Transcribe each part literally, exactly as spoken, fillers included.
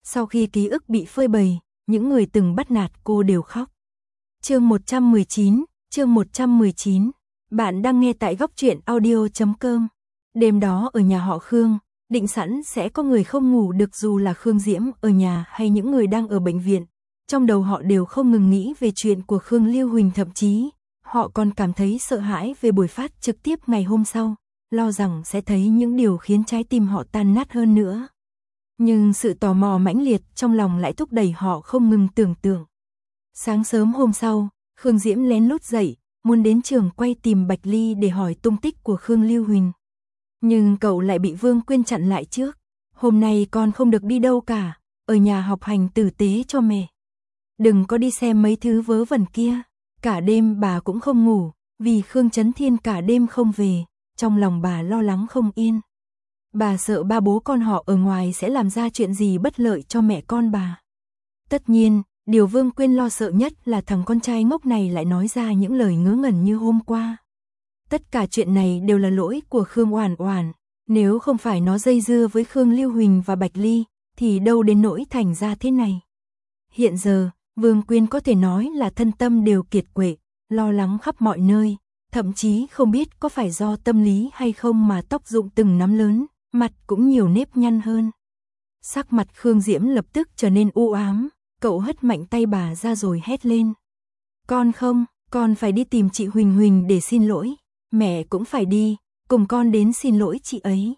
Sau khi ký ức bị phơi bày, những người từng bắt nạt cô đều khóc. Chương một trăm mười chín, chương một trăm mười chín. Bạn đang nghe tại góc truyện audio chấm com. Đêm đó ở nhà họ Khương, định sẵn sẽ có người không ngủ được, dù là Khương Diễm ở nhà hay những người đang ở bệnh viện. Trong đầu họ đều không ngừng nghĩ về chuyện của Khương Lưu Huỳnh, thậm chí họ còn cảm thấy sợ hãi về buổi phát trực tiếp ngày hôm sau, lo rằng sẽ thấy những điều khiến trái tim họ tan nát hơn nữa. Nhưng sự tò mò mãnh liệt trong lòng lại thúc đẩy họ không ngừng tưởng tượng. Sáng sớm hôm sau, Khương Diễm lén lút dậy, muốn đến trường quay tìm Bạch Ly để hỏi tung tích của Khương Lưu Huỳnh. Nhưng cậu lại bị Vương Quyên chặn lại trước. Hôm nay con không được đi đâu cả, ở nhà học hành tử tế cho mẹ. Đừng có đi xem mấy thứ vớ vẩn kia. Cả đêm bà cũng không ngủ, vì Khương Chấn Thiên cả đêm không về, trong lòng bà lo lắng không yên. Bà sợ ba bố con họ ở ngoài sẽ làm ra chuyện gì bất lợi cho mẹ con bà. Tất nhiên, điều Vương Quyên lo sợ nhất là thằng con trai ngốc này lại nói ra những lời ngớ ngẩn như hôm qua. Tất cả chuyện này đều là lỗi của Khương Oản Oản, nếu không phải nó dây dưa với Khương Lưu Huỳnh và Bạch Ly, thì đâu đến nỗi thành ra thế này. Hiện giờ, Vương Quyên có thể nói là thân tâm đều kiệt quệ, lo lắng khắp mọi nơi, thậm chí không biết có phải do tâm lý hay không mà tóc rụng từng nắm lớn, mặt cũng nhiều nếp nhăn hơn. Sắc mặt Khương Diễm lập tức trở nên u ám, cậu hất mạnh tay bà ra rồi hét lên. Con không, con phải đi tìm chị Huỳnh Huỳnh để xin lỗi, mẹ cũng phải đi, cùng con đến xin lỗi chị ấy.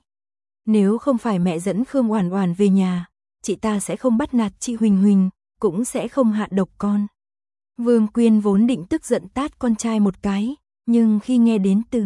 Nếu không phải mẹ dẫn Khương Oản Oản về nhà, chị ta sẽ không bắt nạt chị Huỳnh Huỳnh, cũng sẽ không hạ độc con. Vương Quyên vốn định tức giận tát con trai một cái, nhưng khi nghe đến từ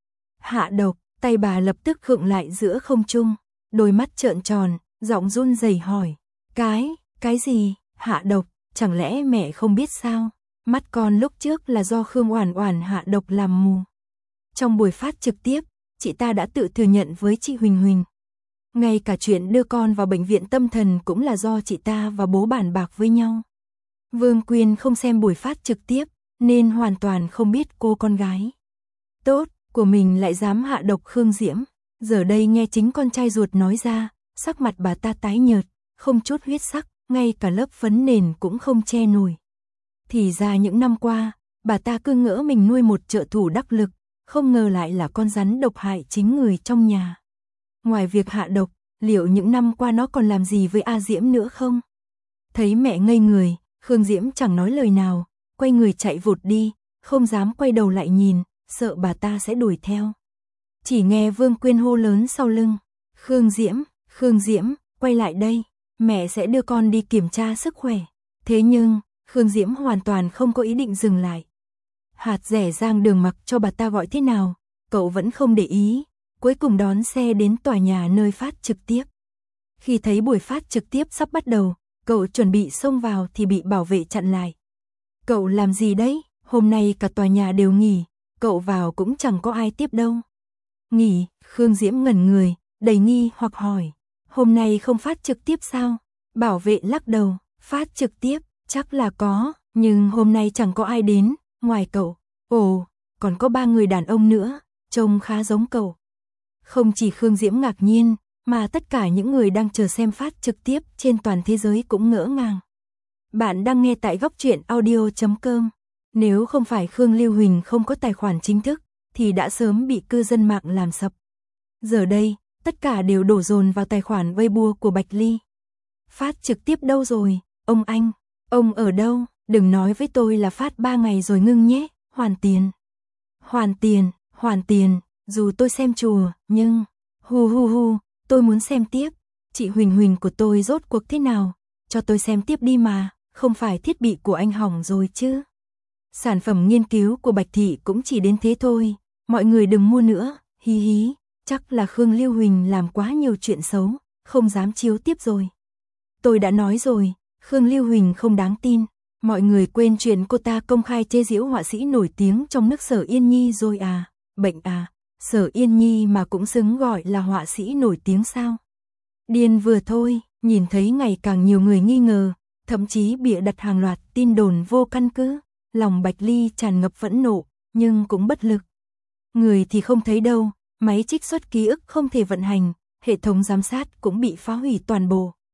hạ độc, tay bà lập tức khựng lại giữa không trung, đôi mắt trợn tròn, giọng run rẩy hỏi, cái, cái gì, hạ độc, chẳng lẽ mẹ không biết sao? Mắt con lúc trước là do Khương Oản Oản hạ độc làm mù. Trong buổi phát trực tiếp, chị ta đã tự thừa nhận với chị Huỳnh Huỳnh. Ngay cả chuyện đưa con vào bệnh viện tâm thần cũng là do chị ta và bố bàn bạc với nhau. Vương Quyên không xem buổi phát trực tiếp, nên hoàn toàn không biết cô con gái tốt của mình lại dám hạ độc Khương Diễm. Giờ đây nghe chính con trai ruột nói ra, sắc mặt bà ta tái nhợt, không chút huyết sắc, ngay cả lớp phấn nền cũng không che nổi. Thì ra những năm qua, bà ta cứ ngỡ mình nuôi một trợ thủ đắc lực, không ngờ lại là con rắn độc hại chính người trong nhà. Ngoài việc hạ độc, liệu những năm qua nó còn làm gì với A Diễm nữa không? Thấy mẹ ngây người, Khương Diễm chẳng nói lời nào, quay người chạy vụt đi, không dám quay đầu lại nhìn, sợ bà ta sẽ đuổi theo. Chỉ nghe Vương Quyên hô lớn sau lưng, Khương Diễm, Khương Diễm, quay lại đây, mẹ sẽ đưa con đi kiểm tra sức khỏe. Thế nhưng, Khương Diễm hoàn toàn không có ý định dừng lại. Hạt rẻ rang đường mặc cho bà ta gọi thế nào, cậu vẫn không để ý, cuối cùng đón xe đến tòa nhà nơi phát trực tiếp. Khi thấy buổi phát trực tiếp sắp bắt đầu, cậu chuẩn bị xông vào thì bị bảo vệ chặn lại. Cậu làm gì đấy, hôm nay cả tòa nhà đều nghỉ, cậu vào cũng chẳng có ai tiếp đâu. Nghỉ, Khương Diễm ngẩn người, đầy nghi hoặc hỏi, hôm nay không phát trực tiếp sao? Bảo vệ lắc đầu, phát trực tiếp, chắc là có, nhưng hôm nay chẳng có ai đến, ngoài cậu. Ồ, còn có ba người đàn ông nữa, trông khá giống cậu. Không chỉ Khương Diễm ngạc nhiên, mà tất cả những người đang chờ xem phát trực tiếp trên toàn thế giới cũng ngỡ ngàng. Bạn đang nghe tại góc truyện audio chấm com. Nếu không phải Khương Lưu Huỳnh không có tài khoản chính thức, thì đã sớm bị cư dân mạng làm sập. Giờ đây, tất cả đều đổ dồn vào tài khoản Weibo của Bạch Ly. Phát trực tiếp đâu rồi, ông anh, ông ở đâu, đừng nói với tôi là phát ba ngày rồi ngưng nhé, hoàn tiền. Hoàn tiền, hoàn tiền, dù tôi xem chùa, nhưng, hu hu hu, tôi muốn xem tiếp, chị Huỳnh Huỳnh của tôi rốt cuộc thế nào, cho tôi xem tiếp đi mà, không phải thiết bị của anh hỏng rồi chứ. Sản phẩm nghiên cứu của Bạch Thị cũng chỉ đến thế thôi, mọi người đừng mua nữa, hí hí, chắc là Khương Lưu Huỳnh làm quá nhiều chuyện xấu, không dám chiếu tiếp rồi. Tôi đã nói rồi, Khương Lưu Huỳnh không đáng tin, mọi người quên chuyện cô ta công khai chê giễu họa sĩ nổi tiếng trong nước Sở Yên Nhi rồi à, bệnh à, Sở Yên Nhi mà cũng xứng gọi là họa sĩ nổi tiếng sao? Điên vừa thôi, nhìn thấy ngày càng nhiều người nghi ngờ, thậm chí bịa đặt hàng loạt tin đồn vô căn cứ, lòng Bạch Ly tràn ngập phẫn nộ, nhưng cũng bất lực. Người thì không thấy đâu, máy trích xuất ký ức không thể vận hành, hệ thống giám sát cũng bị phá hủy toàn bộ.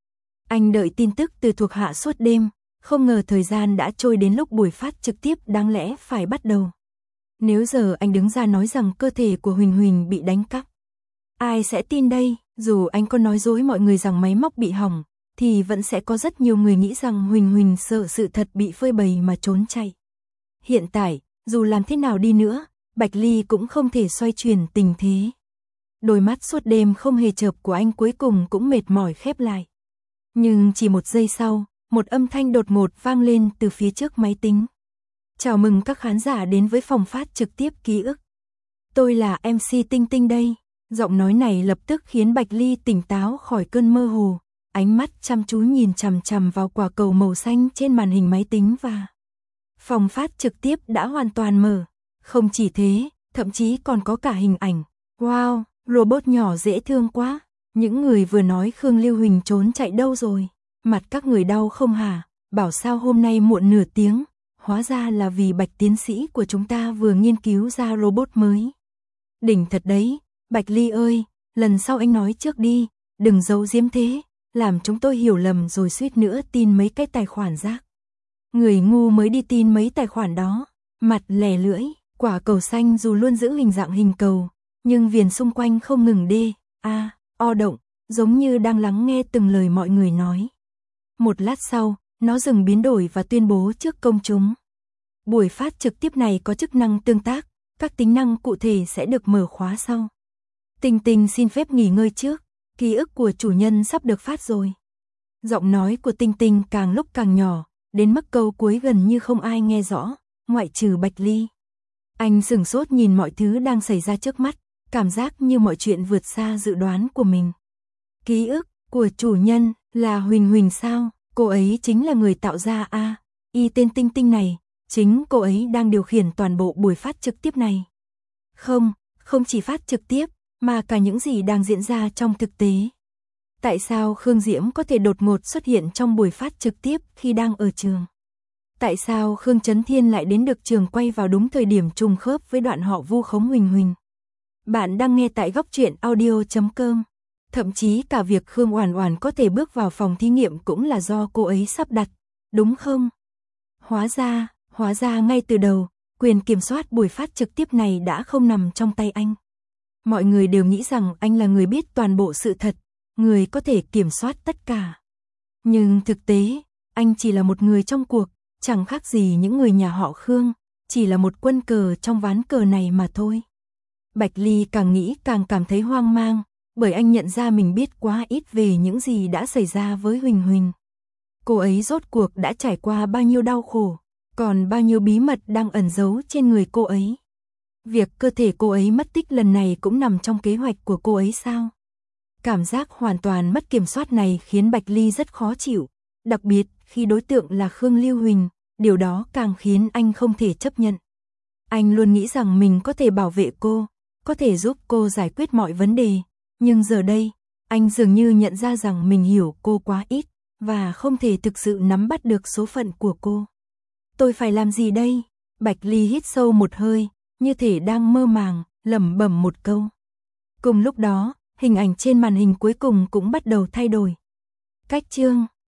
Anh đợi tin tức từ thuộc hạ suốt đêm, không ngờ thời gian đã trôi đến lúc buổi phát trực tiếp đáng lẽ phải bắt đầu. Nếu giờ anh đứng ra nói rằng cơ thể của Huỳnh Huỳnh bị đánh cắp, ai sẽ tin đây? Dù anh có nói dối mọi người rằng máy móc bị hỏng, thì vẫn sẽ có rất nhiều người nghĩ rằng Huỳnh Huỳnh sợ sự thật bị phơi bày mà trốn chạy. Hiện tại, dù làm thế nào đi nữa, Bạch Ly cũng không thể xoay chuyển tình thế. Đôi mắt suốt đêm không hề chợp của anh cuối cùng cũng mệt mỏi khép lại. Nhưng chỉ một giây sau, một âm thanh đột ngột vang lên từ phía trước máy tính. Chào mừng các khán giả đến với phòng phát trực tiếp ký ức. Tôi là em xê Tinh Tinh đây. Giọng nói này lập tức khiến Bạch Ly tỉnh táo khỏi cơn mơ hồ. Ánh mắt chăm chú nhìn chằm chằm vào quả cầu màu xanh trên màn hình máy tính và phòng phát trực tiếp đã hoàn toàn mở. Không chỉ thế, thậm chí còn có cả hình ảnh. Wow, robot nhỏ dễ thương quá. Những người vừa nói Khương Lưu Huỳnh trốn chạy đâu rồi? Mặt các người đau không hả? Bảo sao hôm nay muộn nửa tiếng? Hóa ra là vì Bạch tiến sĩ của chúng ta vừa nghiên cứu ra robot mới. Đỉnh thật đấy, Bạch Ly ơi, lần sau anh nói trước đi, đừng giấu giếm thế, làm chúng tôi hiểu lầm rồi suýt nữa tin mấy cái tài khoản rác. Người ngu mới đi tin mấy tài khoản đó. Mặt lẻ lưỡi, quả cầu xanh dù luôn giữ hình dạng hình cầu, nhưng viền xung quanh không ngừng đê, a, o động, giống như đang lắng nghe từng lời mọi người nói. Một lát sau, nó dừng biến đổi và tuyên bố trước công chúng. Buổi phát trực tiếp này có chức năng tương tác, các tính năng cụ thể sẽ được mở khóa sau. Tinh Tinh xin phép nghỉ ngơi trước, ký ức của chủ nhân sắp được phát rồi. Giọng nói của Tinh Tinh càng lúc càng nhỏ, đến mức câu cuối gần như không ai nghe rõ, ngoại trừ Bạch Ly. Anh sửng sốt nhìn mọi thứ đang xảy ra trước mắt, cảm giác như mọi chuyện vượt xa dự đoán của mình. Ký ức của chủ nhân là Huỳnh Huỳnh sao? Cô ấy chính là người tạo ra a i tên Tinh Tinh này, chính cô ấy đang điều khiển toàn bộ buổi phát trực tiếp này. Không, không chỉ phát trực tiếp, mà cả những gì đang diễn ra trong thực tế. Tại sao Khương Diễm có thể đột ngột xuất hiện trong buổi phát trực tiếp khi đang ở trường? Tại sao Khương Chấn Thiên lại đến được trường quay vào đúng thời điểm trùng khớp với đoạn họ vu khống Huỳnh Huỳnh? Bạn đang nghe tại góc truyện audio chấm com. Thậm chí cả việc Khương Oản Oản có thể bước vào phòng thí nghiệm cũng là do cô ấy sắp đặt, đúng không? Hóa ra, hóa ra ngay từ đầu, quyền kiểm soát buổi phát trực tiếp này đã không nằm trong tay anh. Mọi người đều nghĩ rằng anh là người biết toàn bộ sự thật, người có thể kiểm soát tất cả. Nhưng thực tế, anh chỉ là một người trong cuộc, chẳng khác gì những người nhà họ Khương, chỉ là một quân cờ trong ván cờ này mà thôi. Bạch Ly càng nghĩ càng cảm thấy hoang mang, bởi anh nhận ra mình biết quá ít về những gì đã xảy ra với Huỳnh Huỳnh. Cô ấy rốt cuộc đã trải qua bao nhiêu đau khổ, còn bao nhiêu bí mật đang ẩn giấu trên người cô ấy. Việc cơ thể cô ấy mất tích lần này cũng nằm trong kế hoạch của cô ấy sao? Cảm giác hoàn toàn mất kiểm soát này khiến Bạch Ly rất khó chịu, đặc biệt khi đối tượng là Khương Lưu Huỳnh, điều đó càng khiến anh không thể chấp nhận. Anh luôn nghĩ rằng mình có thể bảo vệ cô, có thể giúp cô giải quyết mọi vấn đề, nhưng giờ đây, anh dường như nhận ra rằng mình hiểu cô quá ít, và không thể thực sự nắm bắt được số phận của cô. Tôi phải làm gì đây? Bạch Ly hít sâu một hơi, như thể đang mơ màng, lẩm bẩm một câu. Cùng lúc đó, hình ảnh trên màn hình cuối cùng cũng bắt đầu thay đổi. Cách chương